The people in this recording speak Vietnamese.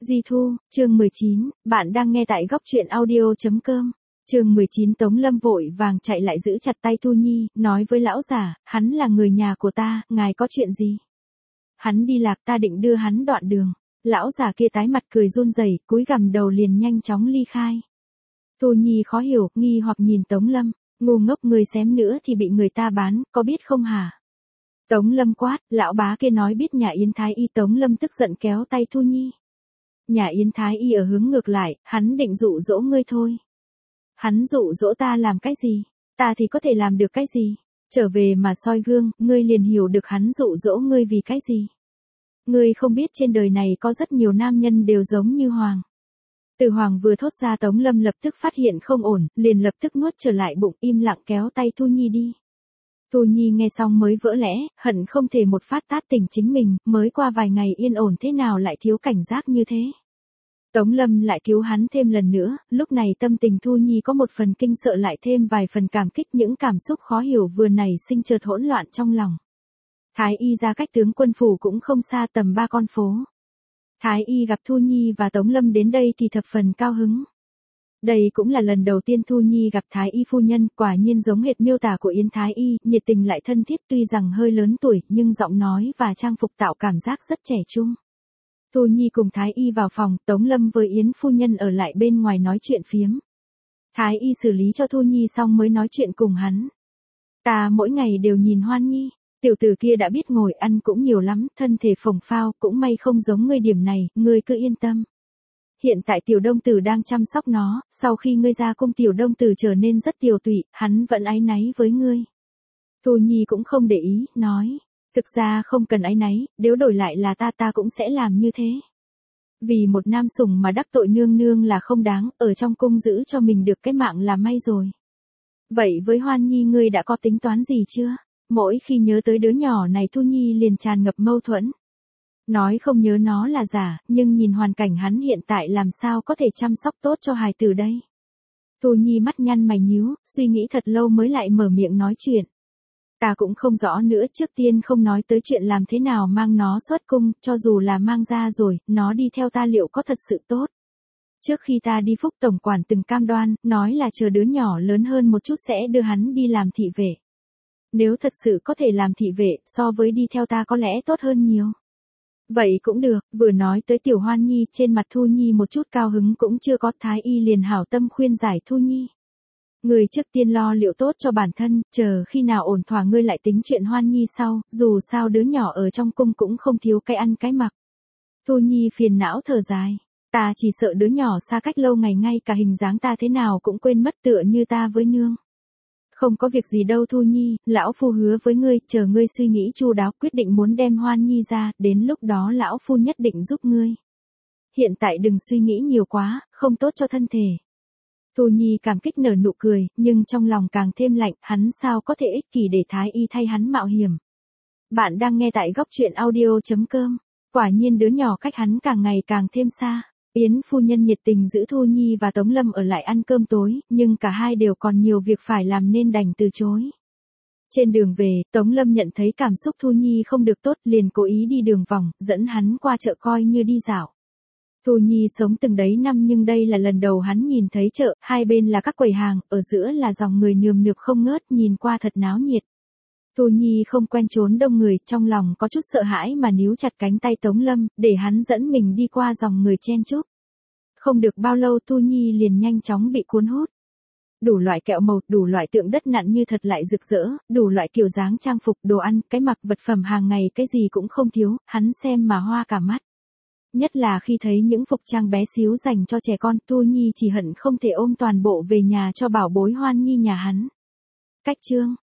Di Thu, chương 19, bạn đang nghe tại góc truyện audio.com. Chương 19 Tống Lâm vội vàng chạy lại giữ chặt tay Thu Nhi, nói với lão già, hắn là người nhà của ta, ngài có chuyện gì? Hắn đi lạc, ta định đưa hắn đoạn đường. Lão già kia tái mặt cười run rẩy, cúi gằm đầu liền nhanh chóng ly khai. Thu Nhi khó hiểu, nghi hoặc nhìn Tống Lâm, ngu ngốc, người xém nữa thì bị người ta bán, có biết không hả? Tống Lâm quát, lão bá kia nói biết nhà Yến Thái Y. Tống Lâm tức giận kéo tay Thu Nhi. Nhà Yến Thái Y ở hướng ngược lại, hắn định dụ dỗ ngươi thôi. Hắn dụ dỗ ta làm cái gì? Ta thì có thể làm được cái gì? Trở về mà soi gương, ngươi liền hiểu được hắn dụ dỗ ngươi vì cái gì. Ngươi không biết trên đời này có rất nhiều nam nhân đều giống như Hoàng. Từ Hoàng vừa thốt ra, Tống Lâm lập tức phát hiện không ổn, liền lập tức nuốt trở lại bụng, im lặng kéo tay Thu Nhi đi. Thu Nhi nghe xong mới vỡ lẽ, hận không thể một phát tát tỉnh chính mình, mới qua vài ngày yên ổn thế nào lại thiếu cảnh giác như thế. Tống Lâm lại cứu hắn thêm lần nữa, lúc này tâm tình Thu Nhi có một phần kinh sợ lại thêm vài phần cảm kích, những cảm xúc khó hiểu vừa nảy sinh chợt hỗn loạn trong lòng. Thái Y ra cách tướng quân phủ cũng không xa, tầm 3 con phố. Thái Y gặp Thu Nhi và Tống Lâm đến đây thì thập phần cao hứng. Đây cũng là lần đầu tiên Thu Nhi gặp Thái Y phu nhân, quả nhiên giống hệt miêu tả của Yến Thái Y, nhiệt tình lại thân thiết, tuy rằng hơi lớn tuổi, nhưng giọng nói và trang phục tạo cảm giác rất trẻ trung. Thu Nhi cùng Thái Y vào phòng, Tống Lâm với Yến phu nhân ở lại bên ngoài nói chuyện phiếm. Thái Y xử lý cho Thu Nhi xong mới nói chuyện cùng hắn. Ta mỗi ngày đều nhìn Hoan Nhi, tiểu tử kia đã biết ngồi ăn cũng nhiều lắm, thân thể phồng phao, cũng may không giống ngươi điểm này, ngươi cứ yên tâm. Hiện tại tiểu đông tử đang chăm sóc nó, sau khi ngươi ra cung tiểu đông tử trở nên rất tiều tụy, hắn vẫn áy náy với ngươi. Thu Nhi cũng không để ý, nói, thực ra không cần áy náy, nếu đổi lại là ta cũng sẽ làm như thế. Vì một nam sủng mà đắc tội nương nương là không đáng, ở trong cung giữ cho mình được cái mạng là may rồi. Vậy với Hoan Nhi ngươi đã có tính toán gì chưa? Mỗi khi nhớ tới đứa nhỏ này Thu Nhi liền tràn ngập mâu thuẫn. Nói không nhớ nó là giả, nhưng nhìn hoàn cảnh hắn hiện tại làm sao có thể chăm sóc tốt cho hài tử đây. Thu Nhi mắt nhăn mày nhíu, suy nghĩ thật lâu mới lại mở miệng nói chuyện. Ta cũng không rõ nữa, trước tiên không nói tới chuyện làm thế nào mang nó xuất cung, cho dù là mang ra rồi, nó đi theo ta liệu có thật sự tốt. Trước khi ta đi Phúc Tổng quản từng cam đoan, nói là chờ đứa nhỏ lớn hơn một chút sẽ đưa hắn đi làm thị vệ. Nếu thật sự có thể làm thị vệ, so với đi theo ta có lẽ tốt hơn nhiều. Vậy cũng được, vừa nói tới tiểu Hoan Nhi, trên mặt Thu Nhi một chút cao hứng cũng chưa có. Thái Y liền hảo tâm khuyên giải Thu Nhi. Ngươi trước tiên lo liệu tốt cho bản thân, chờ khi nào ổn thỏa ngươi lại tính chuyện Hoan Nhi sau, dù sao đứa nhỏ ở trong cung cũng không thiếu cái ăn cái mặc. Thu Nhi phiền não thở dài, ta chỉ sợ đứa nhỏ xa cách lâu ngày ngay cả hình dáng ta thế nào cũng quên mất, tựa như ta với nương. Không có việc gì đâu Thu Nhi, lão phu hứa với ngươi, chờ ngươi suy nghĩ chu đáo quyết định muốn đem Hoan Nhi ra, đến lúc đó lão phu nhất định giúp ngươi. Hiện tại đừng suy nghĩ nhiều quá, không tốt cho thân thể. Thu Nhi cảm kích nở nụ cười, nhưng trong lòng càng thêm lạnh, hắn sao có thể ích kỷ để Thái Y thay hắn mạo hiểm. Bạn đang nghe tại góc truyện audio.com, quả nhiên đứa nhỏ cách hắn càng ngày càng thêm xa. Yến phu nhân nhiệt tình giữ Thu Nhi và Tống Lâm ở lại ăn cơm tối, nhưng cả hai đều còn nhiều việc phải làm nên đành từ chối. Trên đường về, Tống Lâm nhận thấy cảm xúc Thu Nhi không được tốt, liền cố ý đi đường vòng, dẫn hắn qua chợ coi như đi dạo. Thu Nhi sống từng đấy năm nhưng đây là lần đầu hắn nhìn thấy chợ, hai bên là các quầy hàng, ở giữa là dòng người nườm nượp không ngớt, nhìn qua thật náo nhiệt. Thu Nhi không quen chốn đông người, trong lòng có chút sợ hãi mà níu chặt cánh tay Tống Lâm, để hắn dẫn mình đi qua dòng người chen chúc. Không được bao lâu Thu Nhi liền nhanh chóng bị cuốn hút. Đủ loại kẹo màu, đủ loại tượng đất nặn như thật lại rực rỡ, đủ loại kiểu dáng trang phục, đồ ăn, cái mặc, vật phẩm hàng ngày cái gì cũng không thiếu, hắn xem mà hoa cả mắt. Nhất là khi thấy những phục trang bé xíu dành cho trẻ con, Thu Nhi chỉ hận không thể ôm toàn bộ về nhà cho bảo bối Hoan Nhi nhà hắn. Cách chương